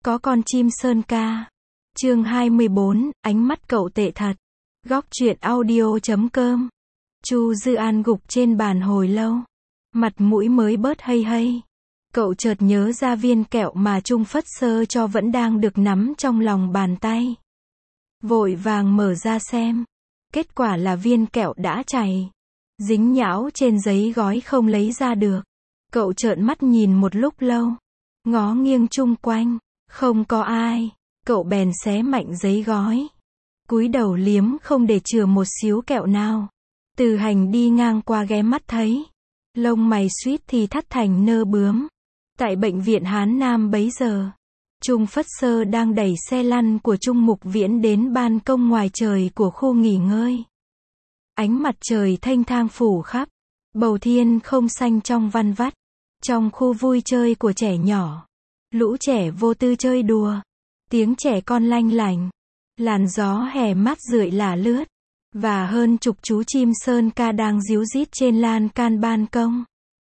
Có con chim sơn ca. Chương 24, ánh mắt cậu tệ thật. Góc truyện audio.com. Chu Dư An gục trên bàn hồi lâu. Mặt mũi mới bớt hây hây. Cậu chợt nhớ ra viên kẹo mà Trung Phất Sơ cho vẫn đang được nắm trong lòng bàn tay. Vội vàng mở ra xem. Kết quả là viên kẹo đã chảy. Dính nhão trên giấy gói không lấy ra được. Cậu trợn mắt nhìn một lúc lâu. Ngó nghiêng chung quanh. Không có ai. Cậu bèn xé mạnh giấy gói. Cúi đầu liếm không để chừa một xíu kẹo nào. Từ Hành đi ngang qua ghé mắt thấy. Lông mày suýt thì thắt thành nơ bướm. Tại bệnh viện Hán Nam bấy giờ, Trung Phất Sơ đang đẩy xe lăn của Trung Mục Viễn đến ban công ngoài trời của khu nghỉ ngơi. Ánh mặt trời thênh thang phủ khắp. Bầu thiên không xanh trong van vắt. Trong khu vui chơi của trẻ nhỏ, lũ trẻ vô tư chơi đùa. Tiếng trẻ con lanh lành. Làn gió hè mát rượi lả lướt. Và hơn chục chú chim sơn ca đang ríu rít trên lan can ban công.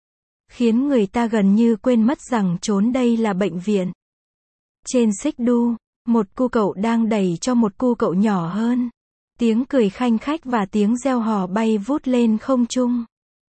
Khiến người ta gần như quên mất rằng chốn đây là bệnh viện. Trên xích đu, một cu cậu đang đẩy cho một cu cậu nhỏ hơn. Tiếng cười khanh khách và tiếng reo hò bay vút lên không trung.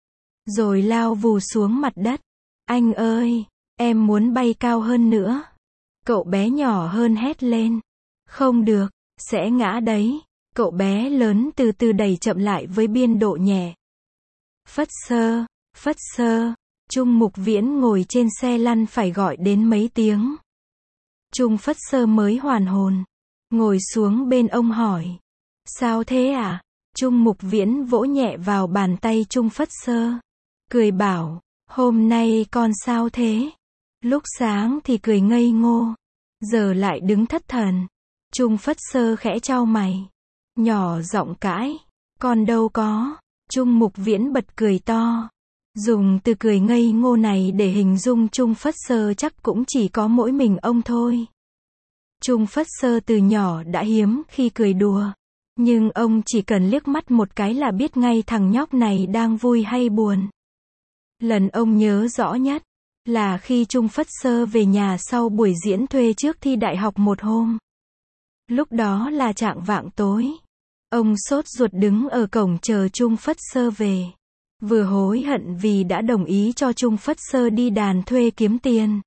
Rồi lao vù xuống mặt đất. Anh ơi, em muốn bay cao hơn nữa. Cậu bé nhỏ hơn hét lên. Không được, sẽ ngã đấy. Cậu bé lớn từ từ đẩy chậm lại với biên độ nhẹ. Phất Sơ, Phất Sơ. Trung Mục Viễn ngồi trên xe lăn phải gọi đến mấy tiếng. Trung Phất Sơ mới hoàn hồn. Ngồi xuống bên ông hỏi. Sao thế à? Trung Mục Viễn vỗ nhẹ vào bàn tay Trung Phất Sơ. Cười bảo, hôm nay con sao thế? Lúc sáng thì cười ngây ngô. Giờ lại đứng thất thần. Trung Phất Sơ khẽ chau mày. Nhỏ giọng cãi. Con đâu có. Trung Mục Viễn bật cười to. Dùng từ cười ngây ngô này để hình dung Trung Phất Sơ chắc cũng chỉ có mỗi mình ông thôi. Trung Phất Sơ từ nhỏ đã hiếm khi cười đùa. Nhưng ông chỉ cần liếc mắt một cái là biết ngay thằng nhóc này đang vui hay buồn. Lần ông nhớ rõ nhất là khi Trung Phất Sơ về nhà sau buổi diễn thuê trước thi đại học một hôm. Lúc đó là chạng vạng tối. Ông sốt ruột đứng ở cổng chờ Trung Phất Sơ về. Vừa hối hận vì đã đồng ý cho Trung Phất Sơ đi đàn thuê kiếm tiền.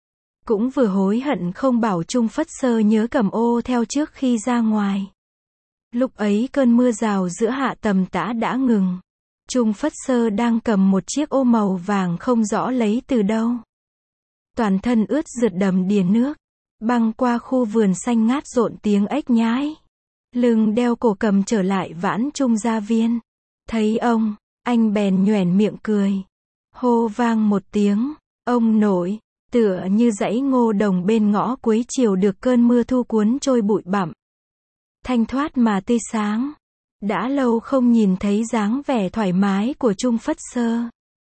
Cũng vừa hối hận không bảo Trung Phất Sơ nhớ cầm ô theo trước khi ra ngoài. Lúc ấy cơn mưa rào giữa hạ tầm tã đã ngừng. Trung Phất Sơ đang cầm một chiếc ô màu vàng không rõ lấy từ đâu. Toàn thân ướt rượt đầm đìa nước. Băng qua khu vườn xanh ngát rộn tiếng ếch nhái. Lưng đeo cổ cầm trở lại vãn Trung gia viên. Thấy ông, anh bèn nhoẻn miệng cười. Hô vang một tiếng. Ông nội, tựa như dãy ngô đồng bên ngõ cuối chiều được cơn mưa thu cuốn trôi bụi bặm. Thanh thoát mà tươi sáng. Đã lâu không nhìn thấy dáng vẻ thoải mái của Trung Phất Sơ.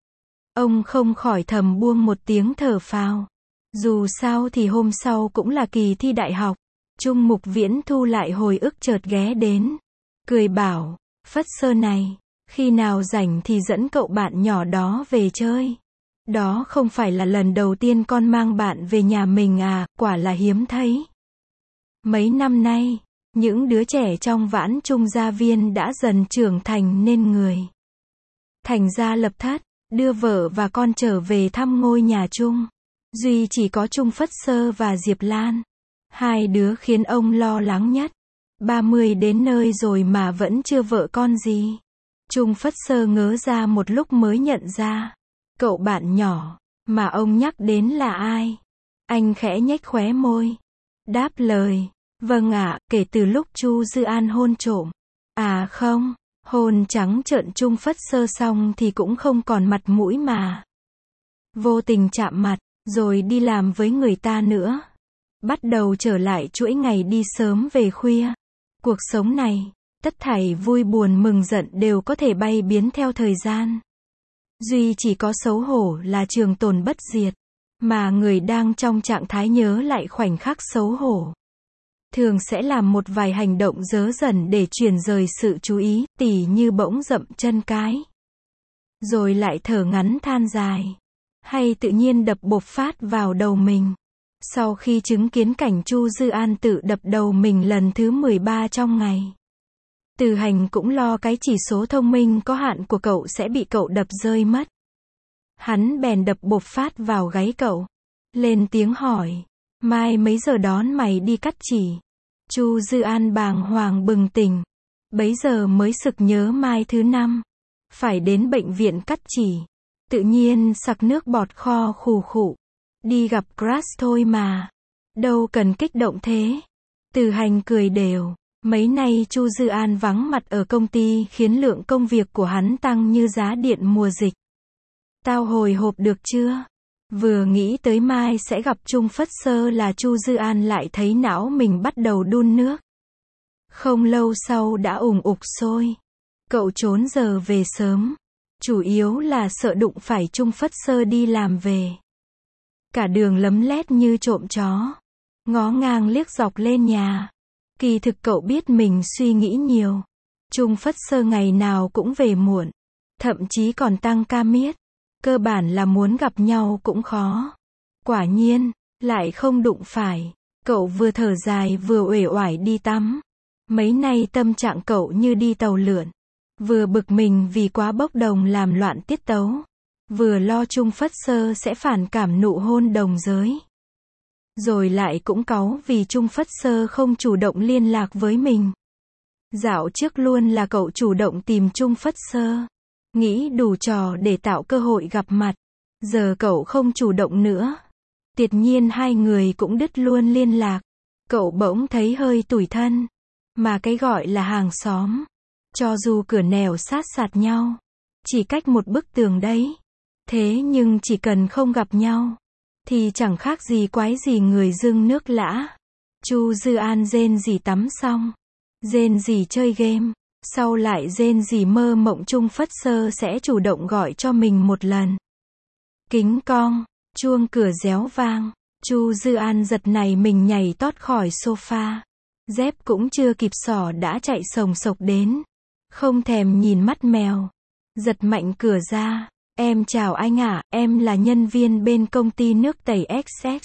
Ông không khỏi thầm buông một tiếng thở phào. Dù sao thì hôm sau cũng là kỳ thi đại học. Trung Mục Viễn thu lại hồi ức chợt ghé đến. Cười bảo, Phất Sơ này, khi nào rảnh thì dẫn cậu bạn nhỏ đó về chơi. Đó không phải là lần đầu tiên con mang bạn về nhà mình à, quả là hiếm thấy. Mấy năm nay, những đứa trẻ trong vãn Trung gia viên đã dần trưởng thành nên người. Thành ra lập thất, đưa vợ và con trở về thăm ngôi nhà chung. Duy chỉ có Trung Phất Sơ và Diệp Lan. Hai đứa khiến ông lo lắng nhất. 30 đến nơi rồi mà vẫn chưa vợ con gì. Trung Phất Sơ ngớ ra một lúc mới nhận ra. Cậu bạn nhỏ mà ông nhắc đến là ai? Anh khẽ nhếch khóe môi. Đáp lời. Vâng ạ, kể từ lúc Chu Dư An hôn trộm. À không, hôn trắng trợn Trung Phất Sơ xong thì cũng không còn mặt mũi mà. Vô tình chạm mặt, rồi đi làm với người ta nữa. Bắt đầu trở lại chuỗi ngày đi sớm về khuya. Cuộc sống này, tất thảy vui buồn mừng giận đều có thể bay biến theo thời gian. Duy chỉ có xấu hổ là trường tồn bất diệt. Mà người đang trong trạng thái nhớ lại khoảnh khắc xấu hổ. Thường sẽ làm một vài hành động dớ dẩn để chuyển rời sự chú ý, tỉ như bỗng dậm chân cái. Rồi lại thở ngắn than dài. Hay tự nhiên đập bộp phát vào đầu mình. Sau khi chứng kiến cảnh Chu Dư An tự đập đầu mình lần thứ 13 trong ngày, Từ Hành cũng lo cái chỉ số thông minh có hạn của cậu sẽ bị cậu đập rơi mất. Hắn bèn đập bộp phát vào gáy cậu, lên tiếng hỏi, mai mấy giờ đón mày đi cắt chỉ? Chu Dư An bàng hoàng bừng tỉnh, bấy giờ mới sực nhớ mai thứ 5 phải đến bệnh viện cắt chỉ, tự nhiên sặc nước bọt kho khù khụ. Đi gặp crush thôi mà, đâu cần kích động thế. Từ Hành cười đều, mấy nay Chu Dư An vắng mặt ở công ty khiến lượng công việc của hắn tăng như giá điện mùa dịch. Tao hồi hộp được chưa? Vừa nghĩ tới mai sẽ gặp Trung Phất Sơ là Chu Dư An lại thấy não mình bắt đầu đun nước. Không lâu sau đã ủng ục sôi. Cậu trốn giờ về sớm, chủ yếu là sợ đụng phải Trung Phất Sơ đi làm về. Cả đường lấm lét như trộm chó, ngó ngang liếc dọc lên nhà. Kỳ thực cậu biết mình suy nghĩ nhiều. Trung Phất Sơ ngày nào cũng về muộn, thậm chí còn tăng ca miết. Cơ bản là muốn gặp nhau cũng khó. Quả nhiên, lại không đụng phải. Cậu vừa thở dài vừa uể oải đi tắm. Mấy nay tâm trạng cậu như đi tàu lượn. Vừa bực mình vì quá bốc đồng làm loạn tiết tấu, vừa lo Trung Phất Sơ sẽ phản cảm nụ hôn đồng giới. Rồi lại cũng cáu vì Trung Phất Sơ không chủ động liên lạc với mình. Dạo trước luôn là cậu chủ động tìm Trung Phất Sơ, nghĩ đủ trò để tạo cơ hội gặp mặt. Giờ cậu không chủ động nữa, tuyệt nhiên hai người cũng đứt luôn liên lạc. Cậu bỗng thấy hơi tủi thân. Mà cái gọi là hàng xóm, cho dù cửa nẻo sát sạt nhau, chỉ cách một bức tường đấy, thế nhưng chỉ cần không gặp nhau, thì chẳng khác gì quái gì người dưng nước lã. Chu Dư An rên rỉ tắm xong, rên rỉ chơi game, sau lại rên rỉ mơ mộng Trung Phất Sơ sẽ chủ động gọi cho mình một lần. Kính cong, chuông cửa réo vang, Chu Dư An giật nảy mình nhảy tót khỏi sofa. Dép cũng chưa kịp xỏ đã chạy sồng sộc đến. Không thèm nhìn mắt mèo. Giật mạnh cửa ra. Em chào anh ạ, em là nhân viên bên công ty nước tẩy XX.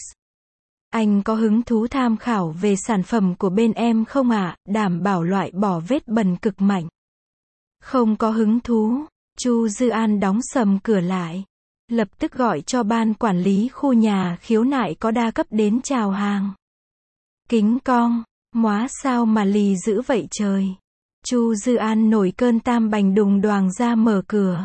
Anh có hứng thú tham khảo về sản phẩm của bên em không ạ? Đảm bảo loại bỏ vết bẩn cực mạnh. Không có hứng thú. Chu Dư An đóng sầm cửa lại. Lập tức gọi cho ban quản lý khu nhà khiếu nại có đa cấp đến chào hàng. Kính cong. Móa sao mà lì dữ vậy trời. Chu Dư An nổi cơn tam bành đùng đoàng ra mở cửa.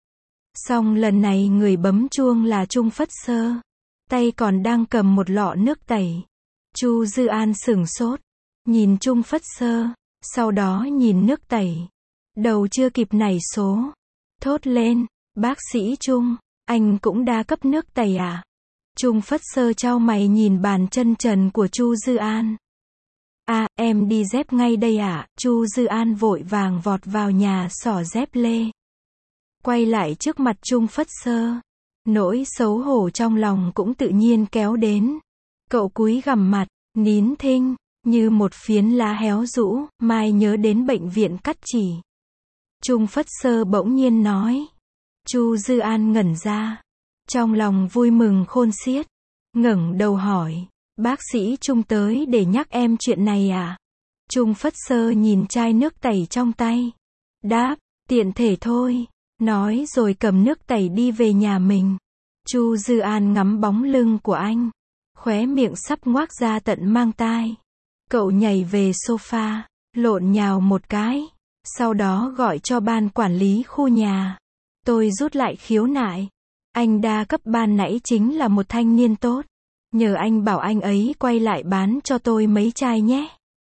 Xong lần này người bấm chuông là Trung Phất Sơ. Tay còn đang cầm một lọ nước tẩy. Chu Dư An sửng sốt. Nhìn Trung Phất Sơ. Sau đó nhìn nước tẩy. Đầu chưa kịp nảy số. Thốt lên. Bác sĩ Trung, anh cũng đa cấp nước tẩy à? Trung Phất Sơ chau mày nhìn bàn chân trần của Chu Dư An. À, em đi dép ngay đây ạ. Chu Dư An vội vàng vọt vào nhà xỏ dép lê. Quay lại trước mặt Trung Phất Sơ. Nỗi xấu hổ trong lòng cũng tự nhiên kéo đến. Cậu cúi gằm mặt, nín thinh, như một phiến lá héo rũ, mai nhớ đến bệnh viện cắt chỉ. Trung Phất Sơ bỗng nhiên nói. Chu Dư An ngẩn ra. Trong lòng vui mừng khôn xiết. Ngẩng đầu hỏi. Bác sĩ Trung tới để nhắc em chuyện này à? Trung Phất Sơ nhìn chai nước tẩy trong tay. Đáp, tiện thể thôi. Nói rồi cầm nước tẩy đi về nhà mình. Chu Dư An ngắm bóng lưng của anh. Khóe miệng sắp ngoác ra tận mang tai. Cậu nhảy về sofa, lộn nhào một cái. Sau đó gọi cho ban quản lý khu nhà. Tôi rút lại khiếu nại. Anh đa cấp ban nãy chính là một thanh niên tốt. Nhờ anh bảo anh ấy quay lại bán cho tôi mấy chai nhé.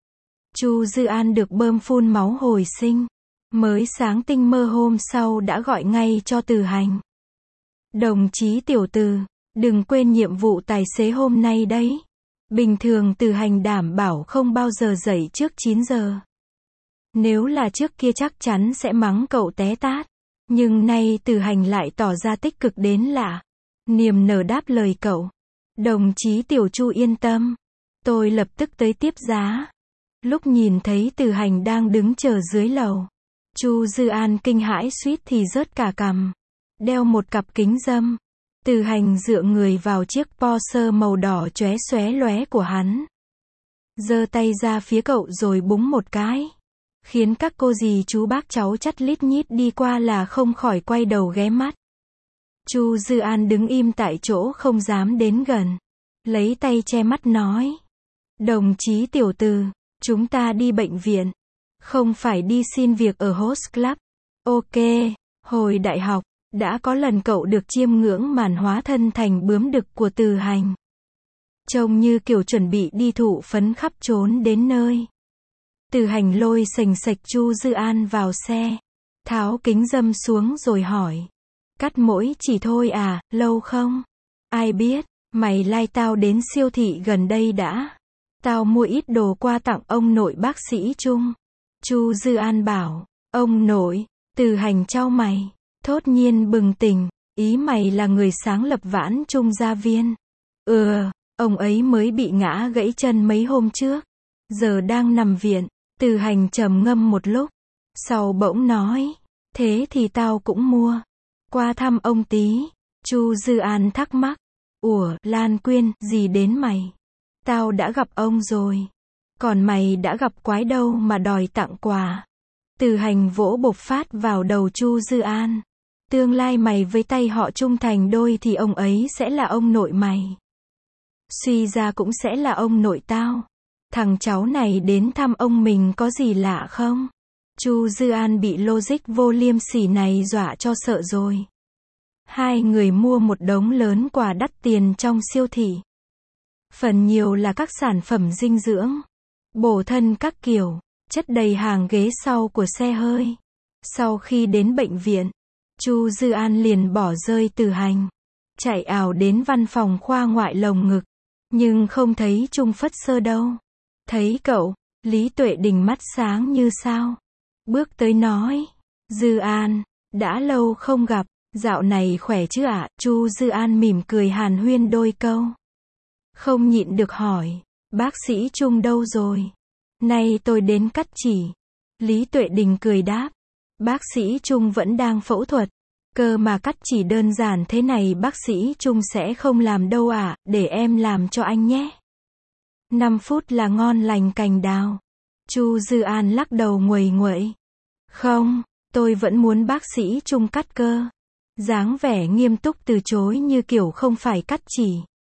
Chu Dư An được bơm phun máu hồi sinh. Mới sáng tinh mơ hôm sau đã gọi ngay cho Từ Hành. Đồng chí tiểu Từ, đừng quên nhiệm vụ tài xế hôm nay đấy. Bình thường Từ Hành đảm bảo không bao giờ dậy trước 9 giờ. Nếu là trước kia chắc chắn sẽ mắng cậu té tát. Nhưng nay Từ Hành lại tỏ ra tích cực đến lạ. Niềm nở đáp lời cậu. Đồng chí tiểu Chu yên tâm. Tôi lập tức tới tiếp giá. Lúc nhìn thấy Từ Hành đang đứng chờ dưới lầu. Chu Dư An kinh hãi suýt thì rớt cả cằm. Đeo một cặp kính râm. Từ Hành dựa người vào chiếc Porsche màu đỏ chóe xóe lóe của hắn. Giơ tay ra phía cậu rồi búng một cái. Khiến các cô dì chú bác cháu chắt lít nhít đi qua là không khỏi quay đầu ghé mắt. Chu Dư An đứng im tại chỗ không dám đến gần. Lấy tay che mắt nói. Đồng chí tiểu từ, chúng ta đi bệnh viện. Không phải đi xin việc ở Host Club. Ok, hồi đại học, đã có lần cậu được chiêm ngưỡng màn hóa thân thành bướm đực của Từ Hành. Trông như kiểu chuẩn bị đi thụ phấn khắp trốn đến nơi. Từ Hành lôi sành sạch Chu Dư An vào xe. Tháo kính râm xuống rồi hỏi. Cắt mũi chỉ thôi à, lâu không? Ai biết, mày lai tao đến siêu thị gần đây đã. Tao mua ít đồ qua tặng ông nội bác sĩ Trung. Chu Dư An bảo. Ông nội. Từ Hành chau mày. Thốt nhiên bừng tỉnh. Ý mày là người sáng lập Vãn Trung Gia Viên. Ông ấy mới bị ngã gãy chân mấy hôm trước. Giờ đang nằm viện. Từ Hành trầm ngâm một lúc. Sau bỗng nói. Thế thì tao cũng mua. Qua thăm ông tí. Chu Dư An thắc mắc. Ủa, Lan Quyên, gì đến mày? Tao đã gặp ông rồi. Còn mày đã gặp quái đâu mà đòi tặng quà. Từ Hành vỗ bộc phát vào đầu Chu Dư An. Tương lai mày với tay họ trung thành đôi thì ông ấy sẽ là ông nội mày. Suy ra cũng sẽ là ông nội tao. Thằng cháu này đến thăm ông mình có gì lạ không? Chu Dư An bị logic vô liêm sỉ này dọa cho sợ rồi. Hai người mua một đống lớn quà đắt tiền trong siêu thị. Phần nhiều là các sản phẩm dinh dưỡng, bổ thân các kiểu, chất đầy hàng ghế sau của xe hơi. Sau khi đến bệnh viện, Chu Dư An liền bỏ rơi Từ Hành, chạy ảo đến văn phòng khoa ngoại lồng ngực, nhưng không thấy Trung Phất Sơ đâu. Thấy cậu, Lý Tuệ Đình mắt sáng như sao. Bước tới nói, Dư An, đã lâu không gặp, dạo này khỏe chứ ạ? Chu Dư An mỉm cười hàn huyên đôi câu. Không nhịn được hỏi, bác sĩ Trung đâu rồi? Nay tôi đến cắt chỉ. Lý Tuệ Đình cười đáp, bác sĩ Trung vẫn đang phẫu thuật. Cơ mà cắt chỉ đơn giản thế này bác sĩ Trung sẽ không làm đâu ạ, để em làm cho anh nhé. 5 phút là ngon lành cành đào. Chu Dư An lắc đầu nguầy nguậy. Không, tôi vẫn muốn bác sĩ Trung cắt cơ. Dáng vẻ nghiêm túc từ chối như kiểu không phải cắt chỉ,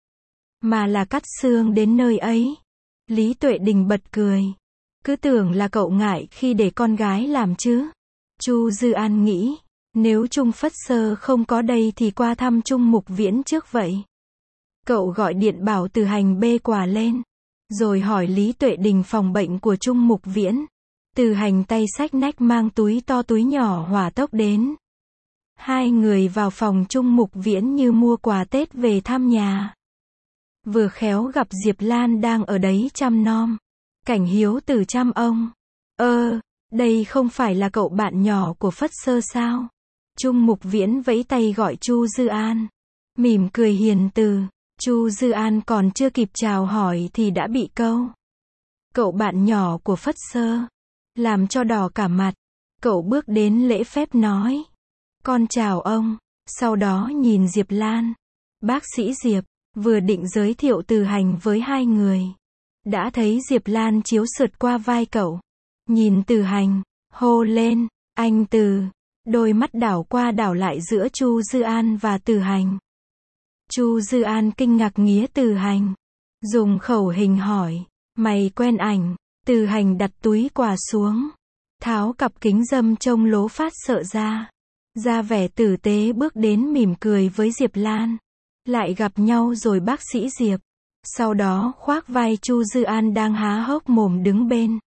mà là cắt xương đến nơi ấy. Lý Tuệ Đình bật cười. Cứ tưởng là cậu ngại khi để con gái làm chứ. Chu Dư An nghĩ, nếu Trung Phất Sơ không có đây thì qua thăm Trung Mục Viễn trước vậy. Cậu gọi điện bảo Từ Hành bê quà lên, rồi hỏi Lý Tuệ Đình phòng bệnh của Trung Mục Viễn. Từ Hành tay xách nách mang túi to túi nhỏ hỏa tốc đến. Hai người vào phòng Trung Mục Viễn như mua quà Tết về thăm nhà. Vừa khéo gặp Diệp Lan đang ở đấy chăm nom. Cảnh Hiếu Tử chăm ông. Đây không phải là cậu bạn nhỏ của Phất Sơ sao? Trung Mục Viễn vẫy tay gọi Chu Dư An. Mỉm cười hiền từ. Chu Dư An còn chưa kịp chào hỏi thì đã bị câu. Cậu bạn nhỏ của Phất Sơ. Làm cho đỏ cả mặt. Cậu bước đến lễ phép nói. Con chào ông. Sau đó nhìn Diệp Lan. Bác sĩ Diệp. Vừa định giới thiệu Từ Hành với hai người. Đã thấy Diệp Lan chiếu sượt qua vai cậu. Nhìn Từ Hành. Hô lên. Anh Từ. Đôi mắt đảo qua đảo lại giữa Chu Dư An và Từ Hành. Chu Dư An kinh ngạc nghía Từ Hành. Dùng khẩu hình hỏi. Mày quen ảnh? Từ Hành đặt túi quà xuống. Tháo cặp kính râm trông lố phát sợ ra vẻ tử tế bước đến mỉm cười với Diệp Lan. Lại gặp nhau rồi bác sĩ Diệp. Sau đó khoác vai Chu Dư An đang há hốc mồm đứng bên.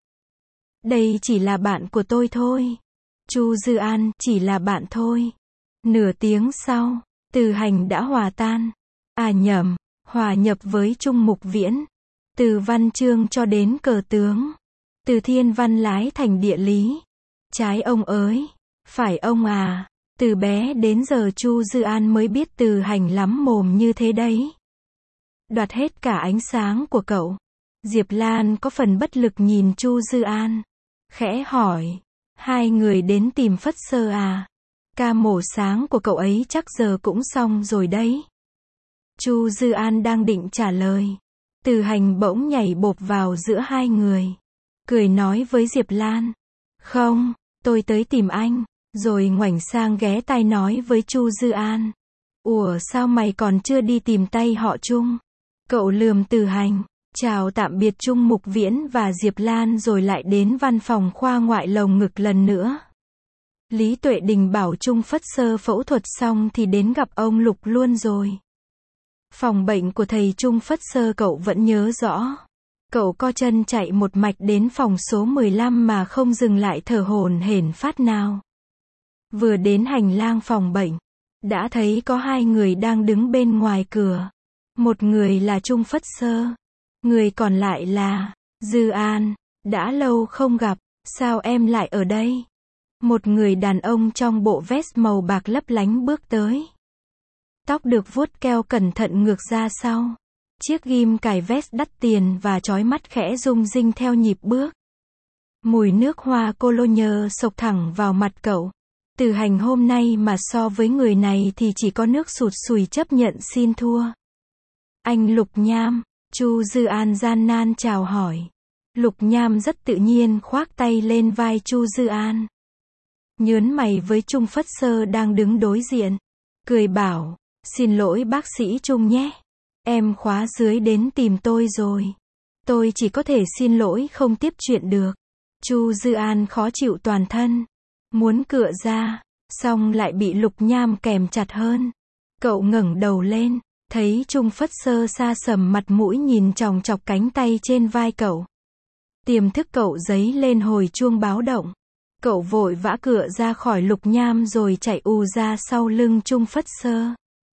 Đây chỉ là bạn của tôi thôi. Chu Dư An, chỉ là bạn thôi. Nửa tiếng sau, Từ Hành đã hòa tan. À nhầm, hòa nhập với Trung Mục Viễn. Từ văn chương cho đến cờ tướng. Từ thiên văn lái thành địa lý. Trái ông ơi, phải ông à. Từ bé đến giờ Chu Dư An mới biết Từ Hành lắm mồm như thế đấy. Đoạt hết cả ánh sáng của cậu. Diệp Lan có phần bất lực nhìn Chu Dư An. Khẽ hỏi. Hai người đến tìm Phất Sơ à? Ca mổ sáng của cậu ấy chắc giờ cũng xong rồi đấy. Chu Dư An đang định trả lời. Từ Hành bỗng nhảy bộp vào giữa hai người. Cười nói với Diệp Lan. Không, tôi tới tìm anh. Rồi ngoảnh sang ghé tai nói với Chu Dư An. Ủa sao mày còn chưa đi tìm tay họ Trung? Cậu lườm Từ Hành, chào tạm biệt Trung Mục Viễn và Diệp Lan rồi lại đến văn phòng khoa ngoại lồng ngực lần nữa. Lý Tuệ Đình bảo Trung Phất Sơ phẫu thuật xong thì đến gặp ông Lục luôn rồi. Phòng bệnh của thầy Trung Phất Sơ cậu vẫn nhớ rõ. Cậu co chân chạy một mạch đến phòng số 15 mà không dừng lại thở hổn hển phát nào. Vừa đến hành lang phòng bệnh, đã thấy có hai người đang đứng bên ngoài cửa. Một người là Trung Phất Sơ, người còn lại là Dư An. Đã lâu không gặp, sao em lại ở đây? Một người đàn ông trong bộ vest màu bạc lấp lánh bước tới. Tóc được vuốt keo cẩn thận ngược ra sau. Chiếc ghim cài vest đắt tiền và chói mắt khẽ rung rinh theo nhịp bước. Mùi nước hoa cologne xộc thẳng vào mặt cậu. Từ Hành hôm nay mà so với người này thì chỉ có nước sụt sùi chấp nhận xin thua. Anh Lục Nham, Chu Dư An gian nan chào hỏi. Lục Nham rất tự nhiên khoác tay lên vai Chu Dư An. Nhớn mày với Trung Phất Sơ đang đứng đối diện. Cười bảo, xin lỗi bác sĩ Trung nhé. Em khóa dưới đến tìm tôi rồi. Tôi chỉ có thể xin lỗi không tiếp chuyện được. Chu Dư An khó chịu toàn thân. Muốn cựa ra, xong lại bị Lục Nham kèm chặt hơn. Cậu ngẩng đầu lên, thấy Trung Phất Sơ xa sầm mặt mũi nhìn chòng chọc cánh tay trên vai cậu. Tiềm thức cậu giấy lên hồi chuông báo động. Cậu vội vã cựa ra khỏi Lục Nham rồi chạy ù ra sau lưng Trung Phất Sơ.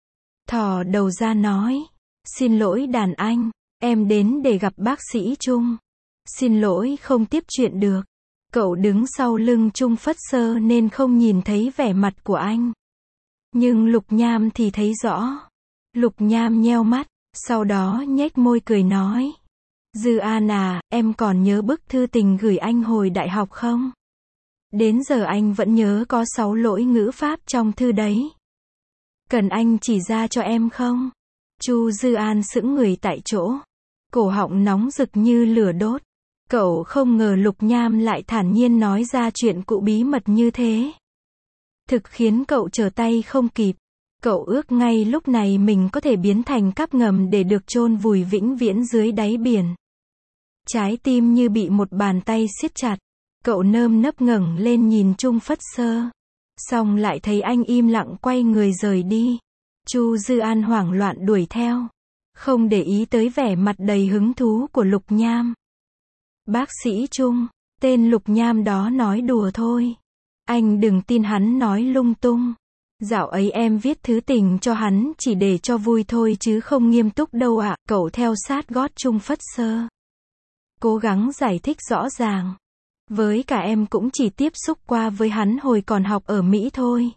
Thò đầu ra nói, xin lỗi đàn anh, em đến để gặp bác sĩ Trung. Xin lỗi không tiếp chuyện được. Cậu đứng sau lưng Trung Phất Sơ nên không nhìn thấy vẻ mặt của anh. Nhưng Lục Nham thì thấy rõ. Lục Nham nheo mắt, sau đó nhếch môi cười nói. Dư An à, em còn nhớ bức thư tình gửi anh hồi đại học không? Đến giờ anh vẫn nhớ có 6 lỗi ngữ pháp trong thư đấy. Cần anh chỉ ra cho em không? Chu Dư An sững người tại chỗ. Cổ họng nóng rực như lửa đốt. Cậu không ngờ Lục Nham lại thản nhiên nói ra chuyện cũ bí mật như thế. Thực khiến cậu trở tay không kịp. Cậu ước ngay lúc này mình có thể biến thành cáp ngầm để được chôn vùi vĩnh viễn dưới đáy biển. Trái tim như bị một bàn tay siết chặt. Cậu nơm nớp ngẩng lên nhìn Trung Phất Sơ. Xong lại thấy anh im lặng quay người rời đi. Chu Dư An hoảng loạn đuổi theo. Không để ý tới vẻ mặt đầy hứng thú của Lục Nham. Bác sĩ Trung, tên Lục Nham đó nói đùa thôi. Anh đừng tin hắn nói lung tung. Dạo ấy em viết thư tình cho hắn chỉ để cho vui thôi chứ không nghiêm túc đâu ạ. Cậu theo sát gót Trung Phất Sơ. Cố gắng giải thích rõ ràng. Với cả em cũng chỉ tiếp xúc qua với hắn hồi còn học ở Mỹ thôi.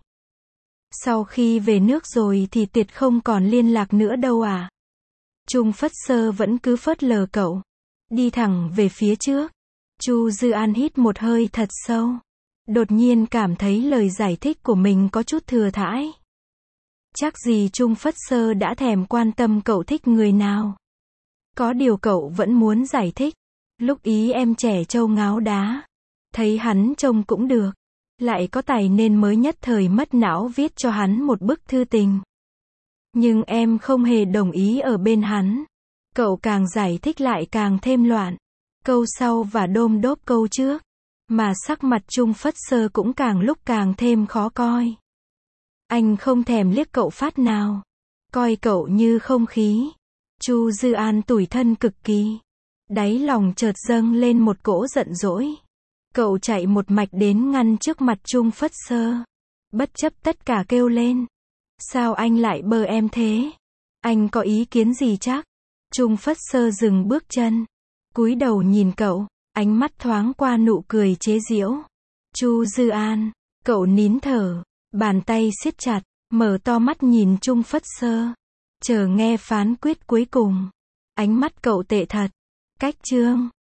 Sau khi về nước rồi thì tuyệt không còn liên lạc nữa đâu à. Trung Phất Sơ vẫn cứ phớt lờ cậu. Đi thẳng về phía trước. Chu Dư An hít một hơi thật sâu. Đột nhiên cảm thấy lời giải thích của mình có chút thừa thãi. Chắc gì Trung Phất Sơ đã thèm quan tâm cậu thích người nào. Có điều cậu vẫn muốn giải thích. Lúc ý em trẻ trâu ngáo đá. Thấy hắn trông cũng được. Lại có tài nên mới nhất thời mất não viết cho hắn một bức thư tình. Nhưng em không hề đồng ý ở bên hắn. Cậu càng giải thích lại càng thêm loạn. Câu sau và đôm đốp câu trước. Mà sắc mặt Trung Phất Sơ cũng càng lúc càng thêm khó coi. Anh không thèm liếc cậu phát nào. Coi cậu như không khí. Chu Dư An tủi thân cực kỳ. Đáy lòng chợt dâng lên một cỗ giận dỗi. Cậu chạy một mạch đến ngăn trước mặt Trung Phất Sơ. Bất chấp tất cả kêu lên. Sao anh lại bơ em thế? Anh có ý kiến gì chắc? Trung Phất Sơ dừng bước chân. Cúi đầu nhìn cậu. Ánh mắt thoáng qua nụ cười chế giễu. Chu Dư An. Cậu nín thở. Bàn tay siết chặt. Mở to mắt nhìn Trung Phất Sơ. Chờ nghe phán quyết cuối cùng. Ánh mắt cậu tệ thật. Cách chương